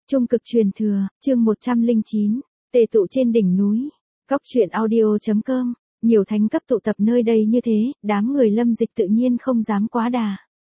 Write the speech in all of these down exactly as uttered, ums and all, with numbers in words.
Trung cực truyền thừa, chương một trăm lẻ chín, tề tụ trên đỉnh núi. Góc truyện audio chấm com, nhiều thánh cấp tụ tập nơi đây như thế, đám người Lâm Dịch tự nhiên không dám quá đà.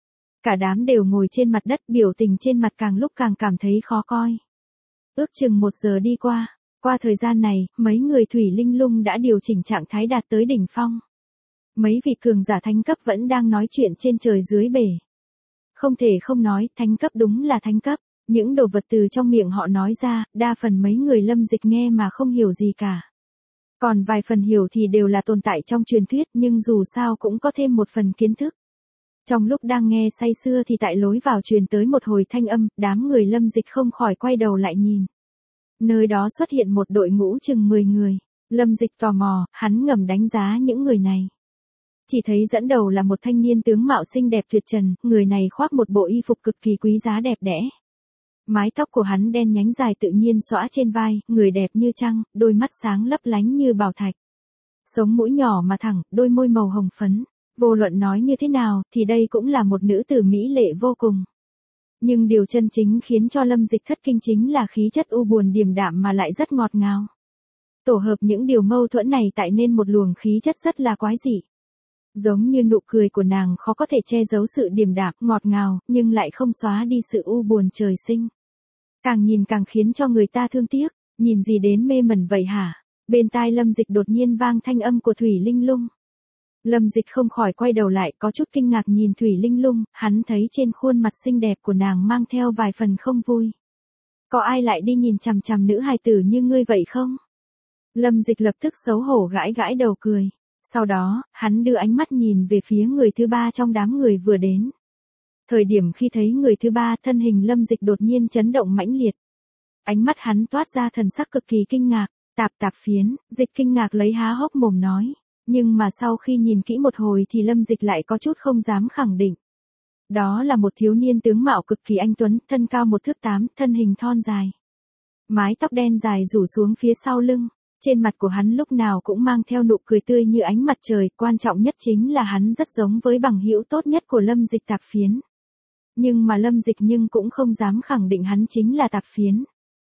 Cả đám đều ngồi trên mặt đất, biểu tình trên mặt càng lúc càng cảm thấy khó coi. Ước chừng một giờ đi qua, qua thời gian này, mấy người thủy linh lung đã điều chỉnh trạng thái đạt tới đỉnh phong. Mấy vị cường giả thánh cấp vẫn đang nói chuyện trên trời dưới bể. Không thể không nói, thánh cấp đúng là thánh cấp. Những đồ vật từ trong miệng họ nói ra, đa phần mấy người Lâm Dịch nghe mà không hiểu gì cả. Còn vài phần hiểu thì đều là tồn tại trong truyền thuyết, nhưng dù sao cũng có thêm một phần kiến thức. Trong lúc đang nghe say sưa thì tại lối vào truyền tới một hồi thanh âm, đám người Lâm Dịch không khỏi quay đầu lại nhìn. Nơi đó xuất hiện một đội ngũ chừng mười người. Lâm Dịch tò mò, hắn ngầm đánh giá những người này. Chỉ thấy dẫn đầu là một thanh niên tướng mạo xinh đẹp tuyệt trần, người này khoác một bộ y phục cực kỳ quý giá đẹp đẽ. Mái tóc của hắn đen nhánh dài tự nhiên xõa trên vai, người đẹp như trăng, đôi mắt sáng lấp lánh như bảo thạch. Sống mũi nhỏ mà thẳng, đôi môi màu hồng phấn. Vô luận nói như thế nào, thì đây cũng là một nữ tử mỹ lệ vô cùng. Nhưng điều chân chính khiến cho Lâm Dịch thất kinh chính là khí chất u buồn điềm đạm mà lại rất ngọt ngào. Tổ hợp những điều mâu thuẫn này tạo nên một luồng khí chất rất là quái dị. Giống như nụ cười của nàng khó có thể che giấu sự điềm đạm, ngọt ngào, nhưng lại không xóa đi sự u buồn trời sinh. Càng nhìn càng khiến cho người ta thương tiếc, nhìn gì đến mê mẩn vậy hả? Bên tai Lâm Dịch đột nhiên vang thanh âm của Thủy Linh Lung. Lâm Dịch không khỏi quay đầu lại, có chút kinh ngạc nhìn Thủy Linh Lung, hắn thấy trên khuôn mặt xinh đẹp của nàng mang theo vài phần không vui. Có ai lại đi nhìn chằm chằm nữ hài tử như ngươi vậy không? Lâm Dịch lập tức xấu hổ gãi gãi đầu cười. Sau đó, hắn đưa ánh mắt nhìn về phía người thứ ba trong đám người vừa đến. Thời điểm khi thấy người thứ ba, thân hình Lâm Dịch đột nhiên chấn động mãnh liệt. Ánh mắt hắn toát ra thần sắc cực kỳ kinh ngạc, tạp tạp phiến, Dịch kinh ngạc lấy há hốc mồm nói. Nhưng mà sau khi nhìn kỹ một hồi thì Lâm Dịch lại có chút không dám khẳng định. Đó là một thiếu niên tướng mạo cực kỳ anh tuấn, thân cao một thước tám, thân hình thon dài. Mái tóc đen dài rủ xuống phía sau lưng. Trên mặt của hắn lúc nào cũng mang theo nụ cười tươi như ánh mặt trời, quan trọng nhất chính là hắn rất giống với bằng hữu tốt nhất của Lâm Dịch Tạp Phiến. Nhưng mà Lâm Dịch nhưng cũng không dám khẳng định hắn chính là Tạp Phiến.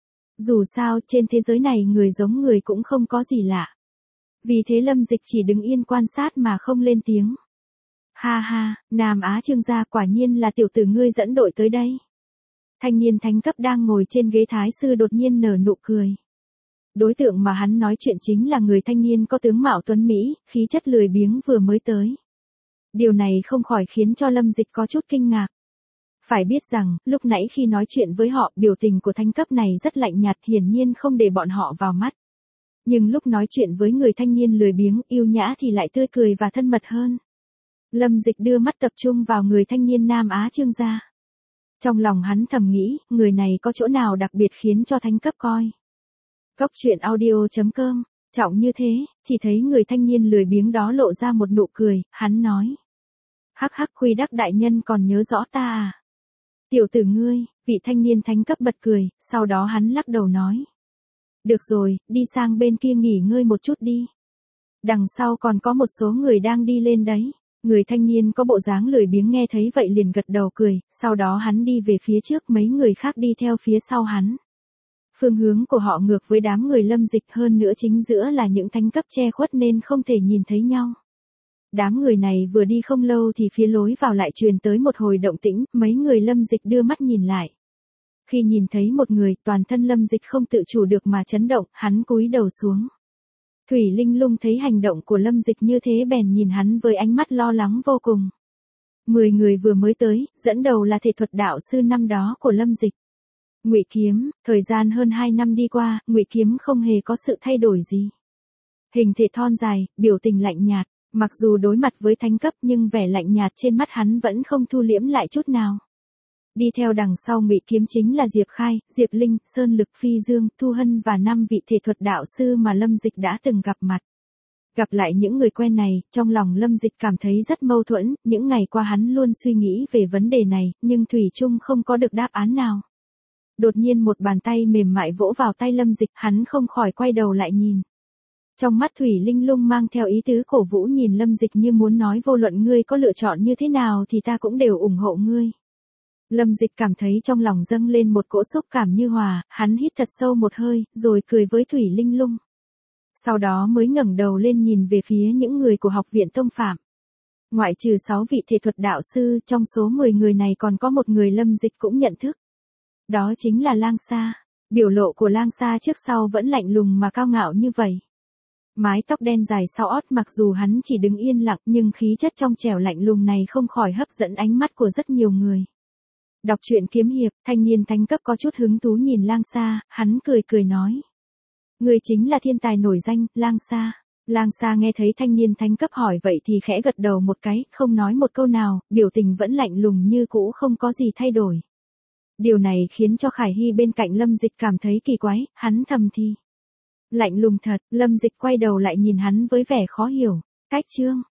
Dù sao, trên thế giới này người giống người cũng không có gì lạ. Vì thế Lâm Dịch chỉ đứng yên quan sát mà không lên tiếng. Ha ha, Nam Á Trương gia quả nhiên là tiểu tử ngươi dẫn đội tới đây. Thanh niên thánh cấp đang ngồi trên ghế thái sư đột nhiên nở nụ cười. Đối tượng mà hắn nói chuyện chính là người thanh niên có tướng mạo tuấn Mỹ, khí chất lười biếng vừa mới tới. Điều này không khỏi khiến cho Lâm Dịch có chút kinh ngạc. Phải biết rằng, lúc nãy khi nói chuyện với họ, biểu tình của thanh cấp này rất lạnh nhạt, hiển nhiên không để bọn họ vào mắt. Nhưng lúc nói chuyện với người thanh niên lười biếng, yêu nhã thì lại tươi cười và thân mật hơn. Lâm Dịch đưa mắt tập trung vào người thanh niên Nam Á Trương gia. Trong lòng hắn thầm nghĩ, người này có chỗ nào đặc biệt khiến cho thánh cấp coi. Góc truyện audio chấm com, trọng như thế, chỉ thấy người thanh niên lười biếng đó lộ ra một nụ cười, hắn nói. Hắc hắc, Khuy Đắc đại nhân còn nhớ rõ ta à? Tiểu tử ngươi, vị thanh niên thánh cấp bật cười, sau đó hắn lắc đầu nói. Được rồi, đi sang bên kia nghỉ ngơi một chút đi. Đằng sau còn có một số người đang đi lên đấy. Người thanh niên có bộ dáng lười biếng nghe thấy vậy liền gật đầu cười, sau đó hắn đi về phía trước, mấy người khác đi theo phía sau hắn. Phương hướng của họ ngược với đám người Lâm Dịch, hơn nữa chính giữa là những thánh cấp che khuất nên không thể nhìn thấy nhau. Đám người này vừa đi không lâu thì phía lối vào lại truyền tới một hồi động tĩnh, mấy người Lâm Dịch đưa mắt nhìn lại. Khi nhìn thấy một người, toàn thân Lâm Dịch không tự chủ được mà chấn động, hắn cúi đầu xuống. Thủy Linh Lung thấy hành động của Lâm Dịch như thế bèn nhìn hắn với ánh mắt lo lắng vô cùng. Mười người vừa mới tới, dẫn đầu là thể thuật đạo sư năm đó của Lâm Dịch. Ngụy Kiếm, thời gian hơn hai năm đi qua, Ngụy Kiếm không hề có sự thay đổi gì. Hình thể thon dài, biểu tình lạnh nhạt, mặc dù đối mặt với thánh cấp nhưng vẻ lạnh nhạt trên mắt hắn vẫn không thu liễm lại chút nào. Đi theo đằng sau Ngụy Kiếm chính là Diệp Khai, Diệp Linh, Sơn Lực, Phi Dương, Thu Hân và năm vị thể thuật đạo sư mà Lâm Dịch đã từng gặp mặt. Gặp lại những người quen này, trong lòng Lâm Dịch cảm thấy rất mâu thuẫn, những ngày qua hắn luôn suy nghĩ về vấn đề này, nhưng thủy chung không có được đáp án nào. Đột nhiên một bàn tay mềm mại vỗ vào tay Lâm Dịch, hắn không khỏi quay đầu lại nhìn. Trong mắt Thủy Linh Lung mang theo ý tứ cổ vũ nhìn Lâm Dịch như muốn nói vô luận ngươi có lựa chọn như thế nào thì ta cũng đều ủng hộ ngươi. Lâm Dịch cảm thấy trong lòng dâng lên một cỗ xúc cảm như hòa, hắn hít thật sâu một hơi, rồi cười với Thủy Linh Lung. Sau đó mới ngẩng đầu lên nhìn về phía những người của học viện tông phạm. Ngoại trừ sáu vị thể thuật đạo sư, trong số mười người này còn có một người Lâm Dịch cũng nhận thức. Đó chính là Lang Sa. Biểu lộ của Lang Sa trước sau vẫn lạnh lùng mà cao ngạo như vậy. Mái tóc đen dài sau ót, mặc dù hắn chỉ đứng yên lặng nhưng khí chất trong trẻo lạnh lùng này không khỏi hấp dẫn ánh mắt của rất nhiều người. Đọc truyện kiếm hiệp, thanh niên thánh cấp có chút hứng thú nhìn Lang Sa, hắn cười cười nói. Người chính là thiên tài nổi danh, Lang Sa. Lang Sa nghe thấy thanh niên thánh cấp hỏi vậy thì khẽ gật đầu một cái, không nói một câu nào, biểu tình vẫn lạnh lùng như cũ, không có gì thay đổi. Điều này khiến cho Khải Hy bên cạnh Lâm Dịch cảm thấy kỳ quái, hắn thầm thì. Lạnh lùng thật, Lâm Dịch quay đầu lại nhìn hắn với vẻ khó hiểu. Cách chương,